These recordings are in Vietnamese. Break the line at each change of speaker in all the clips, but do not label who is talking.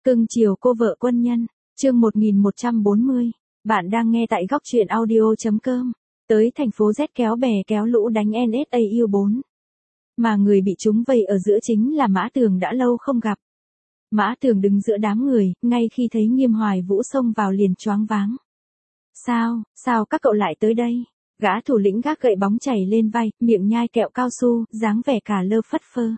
Cưng chiều cô vợ quân nhân, chương 1140, bạn đang nghe tại góc truyện audio.com, tới thành phố Z kéo bè kéo lũ đánh NSAU4. Mà người bị chúng vây ở giữa chính là Mã Tường đã lâu không gặp. Mã Tường đứng giữa đám người, ngay khi thấy Nghiêm Hoài Vũ xông vào liền choáng váng. Sao các cậu lại tới đây? Gã thủ lĩnh gác gậy bóng chảy lên vai, miệng nhai kẹo cao su, dáng vẻ cả lơ phất phơ.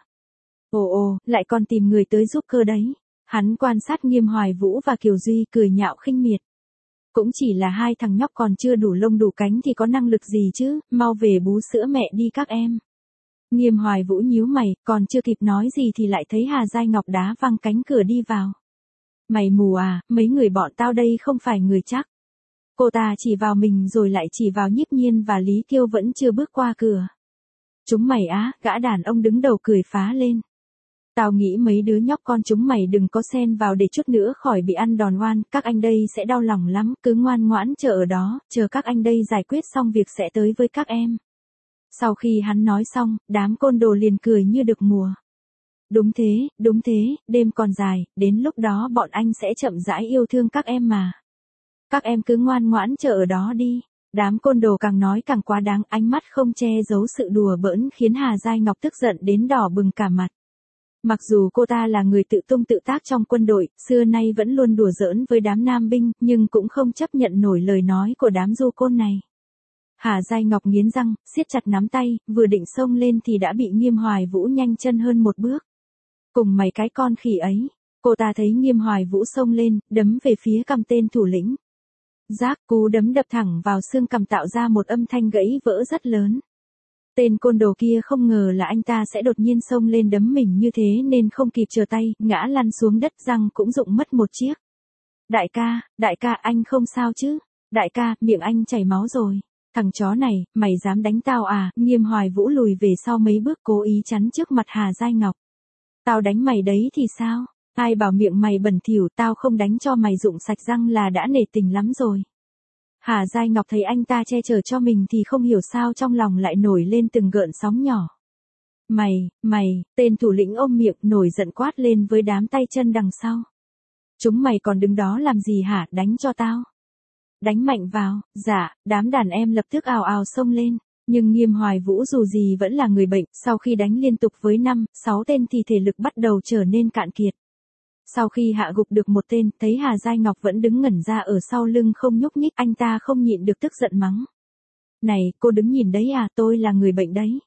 Ồ, lại còn tìm người tới giúp cơ đấy. Hắn quan sát Nghiêm Hoài Vũ và Kiều Duy cười nhạo khinh miệt. Cũng chỉ là hai thằng nhóc còn chưa đủ lông đủ cánh thì có năng lực gì chứ, mau về bú sữa mẹ đi các em. Nghiêm Hoài Vũ nhíu mày, còn chưa kịp nói gì thì lại thấy Hà Giai Ngọc đá văng cánh cửa đi vào. Mày mù à, mấy người bọn tao đây không phải người chắc. Cô ta chỉ vào mình rồi lại chỉ vào Nhiếp Nhiên và Lý Kiêu vẫn chưa bước qua cửa. Chúng mày á, gã đàn ông đứng đầu cười phá lên. Tao nghĩ mấy đứa nhóc con chúng mày đừng có xen vào để chút nữa khỏi bị ăn đòn oan, các anh đây sẽ đau lòng lắm, cứ ngoan ngoãn chờ ở đó, chờ các anh đây giải quyết xong việc sẽ tới với các em. Sau khi hắn nói xong, đám côn đồ liền cười như được mùa. Đúng thế, đêm còn dài, đến lúc đó bọn anh sẽ chậm rãi yêu thương các em mà. Các em cứ ngoan ngoãn chờ ở đó đi. Đám côn đồ càng nói càng quá đáng, ánh mắt không che giấu sự đùa bỡn khiến Hà Giai Ngọc tức giận đến đỏ bừng cả mặt. Mặc dù cô ta là người tự tung tự tác trong quân đội, xưa nay vẫn luôn đùa giỡn với đám nam binh, nhưng cũng không chấp nhận nổi lời nói của đám du côn này. Hà Giai Ngọc nghiến răng, siết chặt nắm tay, vừa định xông lên thì đã bị Nghiêm Hoài Vũ nhanh chân hơn một bước. Cùng mày cái con khỉ ấy, cô ta thấy Nghiêm Hoài Vũ xông lên, đấm về phía cằm tên thủ lĩnh. Rác, cú đấm đập thẳng vào xương cằm tạo ra một âm thanh gãy vỡ rất lớn. Tên côn đồ kia không ngờ là anh ta sẽ đột nhiên xông lên đấm mình như thế nên không kịp trở tay, ngã lăn xuống đất, răng cũng rụng mất một chiếc. Đại ca, anh không sao chứ? Đại ca, miệng anh chảy máu rồi. Thằng chó này, mày dám đánh tao à? Nghiêm Hoài Vũ lùi về sau mấy bước cố ý chắn trước mặt Hà Giai Ngọc. Tao đánh mày đấy thì sao? Ai bảo miệng mày bẩn thỉu, tao không đánh cho mày rụng sạch răng là đã nể tình lắm rồi. Hà Giai Ngọc thấy anh ta che chở cho mình thì không hiểu sao trong lòng lại nổi lên từng gợn sóng nhỏ. Mày, tên thủ lĩnh ôm miệng nổi giận quát lên với đám tay chân đằng sau. Chúng mày còn đứng đó làm gì hả, đánh cho tao. Đánh mạnh vào, dạ, đám đàn em lập tức ào ào xông lên. Nhưng Nghiêm Hoài Vũ dù gì vẫn là người bệnh, sau khi đánh liên tục với 5-6 tên thì thể lực bắt đầu trở nên cạn kiệt. Sau khi hạ gục được một tên, thấy Hà Giai Ngọc vẫn đứng ngẩn ra ở sau lưng không nhúc nhích, anh ta không nhịn được tức giận mắng. Này, cô đứng nhìn đấy à, tôi là người bệnh đấy.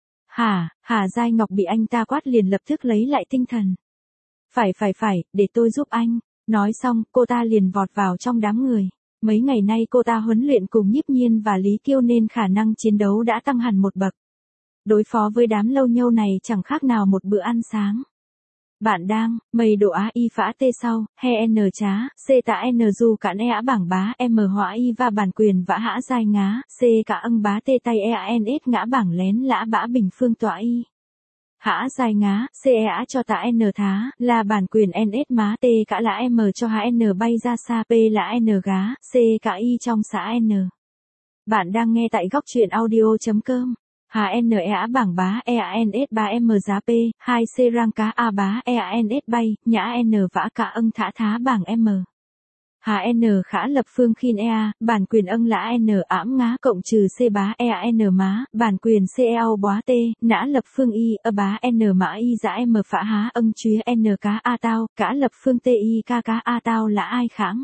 Hà Giai Ngọc bị anh ta quát liền lập tức lấy lại tinh thần. Phải, để tôi giúp anh. Nói xong, cô ta liền vọt vào trong đám người. Mấy ngày nay cô ta huấn luyện cùng Nhiếp Nhiên và Lý Kiêu nên khả năng chiến đấu đã tăng hẳn một bậc. Đối phó với đám lâu nhâu này chẳng khác nào một bữa ăn sáng. Bạn đang, mây độ á y phá tê sau, he n chá, c tạ n du cản e á bảng bá m họa y và bản quyền vã hã giai ngá, c cả âng bá tê tay e a n s ngã bảng lén lã bã bình phương tọa y. Hã giai ngá, c e á cho tạ n thá, là bản quyền n s má t cả là m cho hã n bay ra xa p là n gá, c cả y trong xã n. Bạn đang nghe tại góc truyện audio.com. Hà N E á bảng bá EANS 3M giá P, 2C rang cá A bá EANS bay, nhã N vã cả âng thả thá bảng M. Hà N khả lập phương khiên EA, bản quyền âng lã N ảm ngá cộng trừ C bá EAN má, bản quyền CEO bóa T, nã lập phương Y, bá N mã Y giá M phả há âng chúa N cá A tao, cả lập phương T Y ca cá A tao là ai kháng.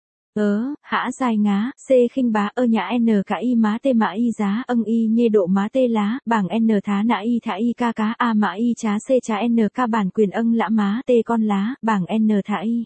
Hã dài ngá, C khinh bá nhã N cả y má tê mã y giá âng y nhê độ má tê lá, bảng N thá nã y thả y ca cá A mã y chá C chá N ca bản quyền âng lã má tê con lá, bảng N thả y.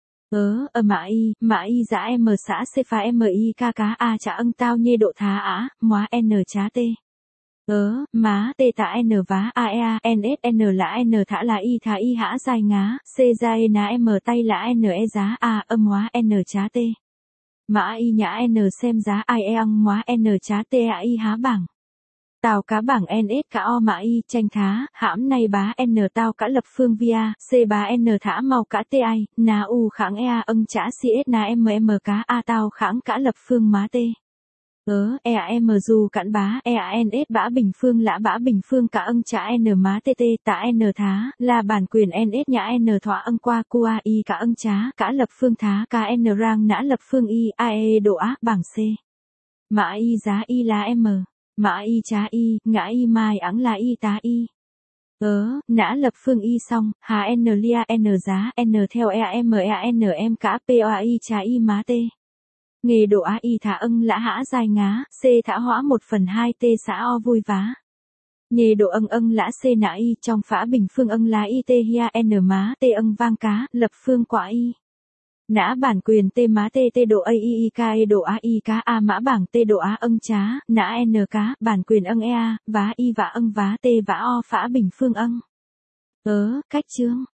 Mã y giá M xã C phá M y ca cá A chá âng tao nhê độ thá á, móa N chá tê. Má tê tạ N vá A E N S N lã N thả là y thả y hã dài ngá, C ra E ná M tay lã N E giá A âm hóa N chá tê. Mã y nhã N xem giá ai e ăng hóa N chá tê a y há bảng. Tào cá bảng NS cả o mã y tranh thá, hãm nay bá N tao cả lập phương via, C bá N thả màu cả tê ai, na u kháng ea âng chả CS na M cá A tao kháng cả lập phương má tê. EAM dù cạn bá EANS bã bình phương lã bã bình phương cả ân trả N má TT tạ N thá là bản quyền NS nhã N thỏa ân qua QA y cả ân trá cả lập phương thá KN rang nã lập phương y AE độ á bảng C. Mã y giá y là M. Mã y trá y, ngã y mai ẵng là y tá y. Nã lập phương y xong, hà N lia N giá N theo EAM cả POI trá y má T. Nghề độ á y thả ân lã hã dài ngá, C thả hõa 1/2 T xã o vui vá. Nghề độ ân lã C nã y trong phả bình phương ân lá y T hia N má T ân vang cá, lập phương quả y. Nã bản quyền T má T T độ AII K E độ A I cá A mã bảng T độ A ân trá, nã N cá, bản quyền ân EA, vá y vã ân vá T vã o phả bình phương ân. Cách chương.